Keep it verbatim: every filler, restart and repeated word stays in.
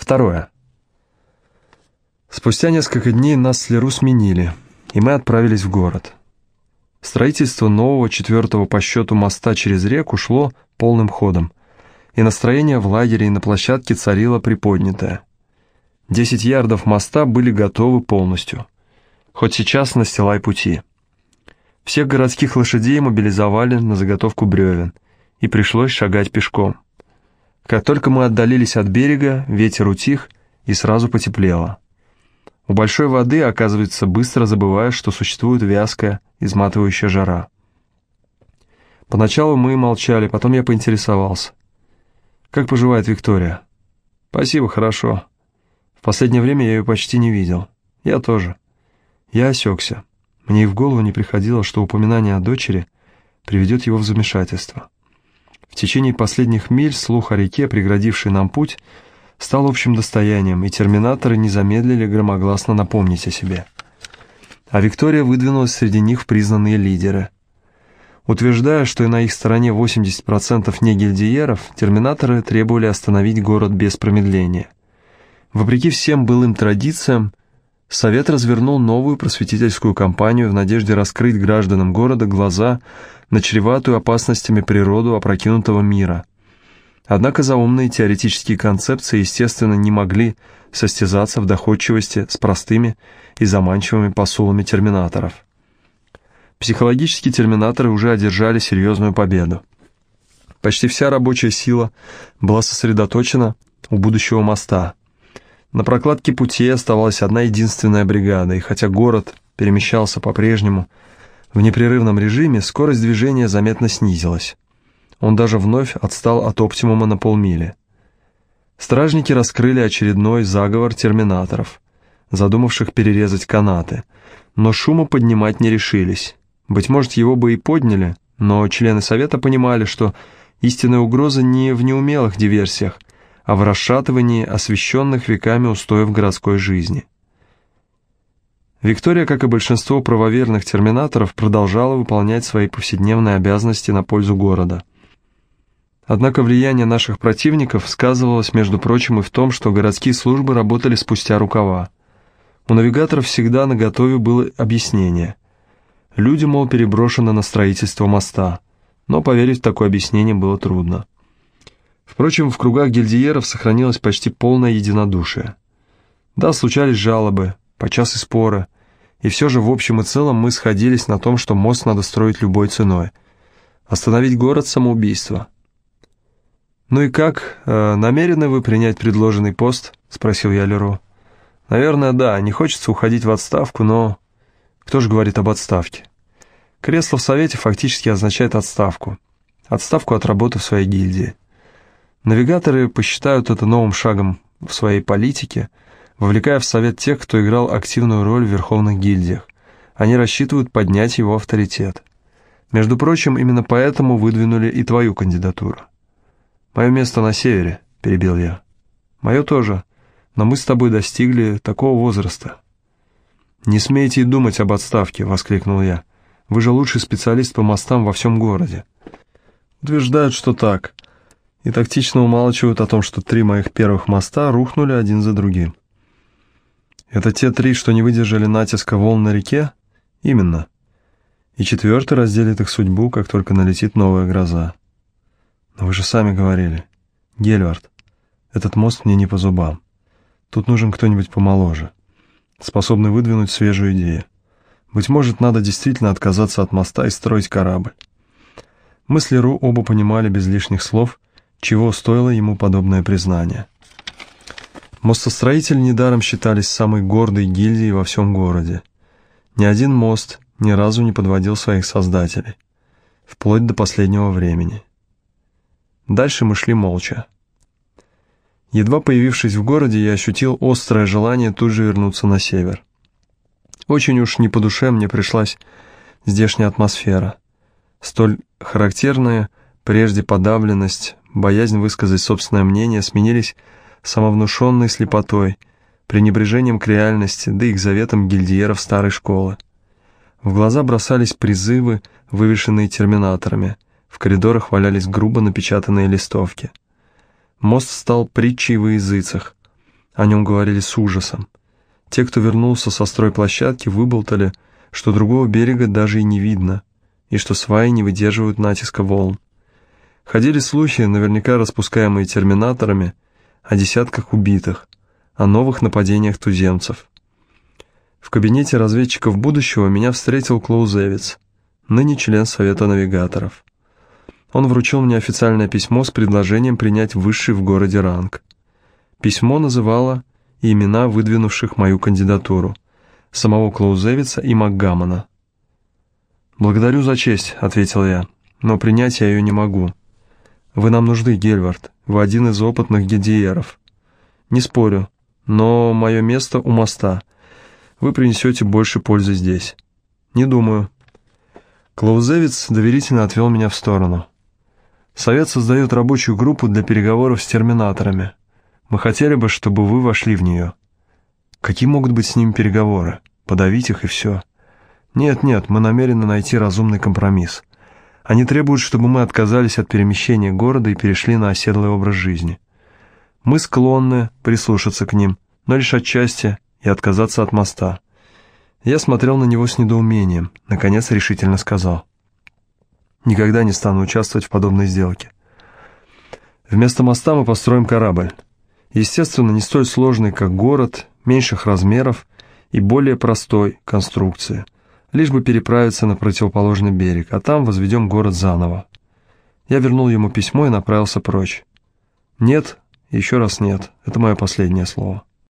Второе. Спустя несколько дней нас с Леру сменили, и мы отправились в город. Строительство нового, четвертого по счету моста через реку шло полным ходом, и настроение в лагере и на площадке царило приподнятое. Десять ярдов моста были готовы полностью. Хоть сейчас настилай пути. Всех городских лошадей мобилизовали на заготовку бревен, и пришлось шагать пешком. Как только мы отдалились от берега, ветер утих, и сразу потеплело. У большой воды, оказывается, быстро забываешь, что существует вязкая, изматывающая жара. Поначалу мы молчали, потом я поинтересовался. «Как поживает Виктория?» «Спасибо, хорошо. В последнее время я ее почти не видел. Я тоже». Я осекся. Мне и в голову не приходило, что упоминание о дочери приведет его в замешательство. В течение последних миль слух о реке, преградившей нам путь, стал общим достоянием, и терминаторы не замедлили громогласно напомнить о себе. А Виктория выдвинулась среди них в признанные лидеры. Утверждая, что и на их стороне восемьдесят процентов не гильдиеров, терминаторы требовали остановить город без промедления. Вопреки всем былым традициям, Совет развернул новую просветительскую кампанию в надежде раскрыть гражданам города глаза на чреватую опасностями природу опрокинутого мира. Однако заумные теоретические концепции, естественно, не могли состязаться в доходчивости с простыми и заманчивыми посулами терминаторов. Психологически терминаторы уже одержали серьезную победу. Почти вся рабочая сила была сосредоточена у будущего моста. На прокладке путей оставалась одна единственная бригада, и хотя город перемещался по-прежнему в непрерывном режиме, скорость движения заметно снизилась. Он даже вновь отстал от оптимума на полмили. Стражники раскрыли очередной заговор терминаторов, задумавших перерезать канаты, но шума поднимать не решились. Быть может, его бы и подняли, но члены Совета понимали, что истинная угроза не в неумелых диверсиях, а в расшатывании освященных веками устоев городской жизни. Виктория, как и большинство правоверных терминаторов, продолжала выполнять свои повседневные обязанности на пользу города. Однако влияние наших противников сказывалось, между прочим, и в том, что городские службы работали спустя рукава. У навигаторов всегда наготове было объяснение. Люди, мол, переброшены на строительство моста, но поверить в такое объяснение было трудно. Впрочем, в кругах гильдиеров сохранилось почти полное единодушие. Да, случались жалобы, подчас и споры, и все же в общем и целом мы сходились на том, что мост надо строить любой ценой. Остановить город — самоубийство. «Ну и как, э, намерены вы принять предложенный пост?» — спросил я Леру. «Наверное, да, не хочется уходить в отставку, но...» «Кто же говорит об отставке?» «Кресло в Совете фактически означает отставку. Отставку от работы в своей гильдии. Навигаторы посчитают это новым шагом в своей политике, вовлекая в Совет тех, кто играл активную роль в верховных гильдиях. Они рассчитывают поднять его авторитет. Между прочим, именно поэтому выдвинули и твою кандидатуру». «Мое место на севере», — перебил я. «Мое тоже, но мы с тобой достигли такого возраста». «Не смейте и думать об отставке», — воскликнул я. «Вы же лучший специалист по мостам во всем городе». Утверждают, что так, и тактично умалчивают о том, что три моих первых моста рухнули один за другим. «Это те три, что не выдержали натиска волн на реке?» «Именно. И четвертый разделит их судьбу, как только налетит новая гроза». «Но вы же сами говорили, Гельвард, этот мост мне не по зубам. Тут нужен кто-нибудь помоложе, способный выдвинуть свежую идею. Быть может, надо действительно отказаться от моста и строить корабль». Мы с Леру оба понимали без лишних слов, чего стоило ему подобное признание. Мостостроители недаром считались самой гордой гильдией во всем городе. Ни один мост ни разу не подводил своих создателей, вплоть до последнего времени. Дальше мы шли молча. Едва появившись в городе, я ощутил острое желание тут же вернуться на север. Очень уж не по душе мне пришлась здешняя атмосфера. Столь характерная прежде подавленность, боязнь высказать собственное мнение сменились самовнушенной слепотой, пренебрежением к реальности, да и к заветам гильдиеров старой школы. В глаза бросались призывы, вывешенные терминаторами. В коридорах валялись грубо напечатанные листовки. Мост стал притчей во языцах. О нем говорили с ужасом. Те, кто вернулся со стройплощадки, выболтали, что другого берега даже и не видно, и что сваи не выдерживают натиска волн. Ходили слухи, наверняка распускаемые терминаторами, о десятках убитых, о новых нападениях туземцев. В кабинете разведчиков будущего меня встретил Клоузевиц, ныне член Совета навигаторов. Он вручил мне официальное письмо с предложением принять высший в городе ранг. Письмо называло и имена выдвинувших мою кандидатуру, самого Клоузевица и Макгамона. «Благодарю за честь», — ответил я, — «но принять я ее не могу. Вы нам нужны, Гельвард, вы один из опытных гедиеров. Не спорю, но мое место у моста. Вы принесете больше пользы здесь». «Не думаю». Клоузевиц доверительно отвел меня в сторону. «Совет создает рабочую группу для переговоров с терминаторами. Мы хотели бы, чтобы вы вошли в нее». «Какие могут быть с ними переговоры? Подавить их и все». «Нет, нет, мы намерены найти разумный компромисс. Они требуют, чтобы мы отказались от перемещения города и перешли на оседлый образ жизни. Мы склонны прислушаться к ним, но лишь отчасти, и отказаться от моста». Я смотрел на него с недоумением, наконец решительно сказал: «Никогда не стану участвовать в подобной сделке. Вместо моста мы построим корабль. Естественно, не столь сложный, как город, меньших размеров и более простой конструкции, лишь бы переправиться на противоположный берег, а там возведем город заново». Я вернул ему письмо и направился прочь. «Нет, еще раз нет, это мое последнее слово».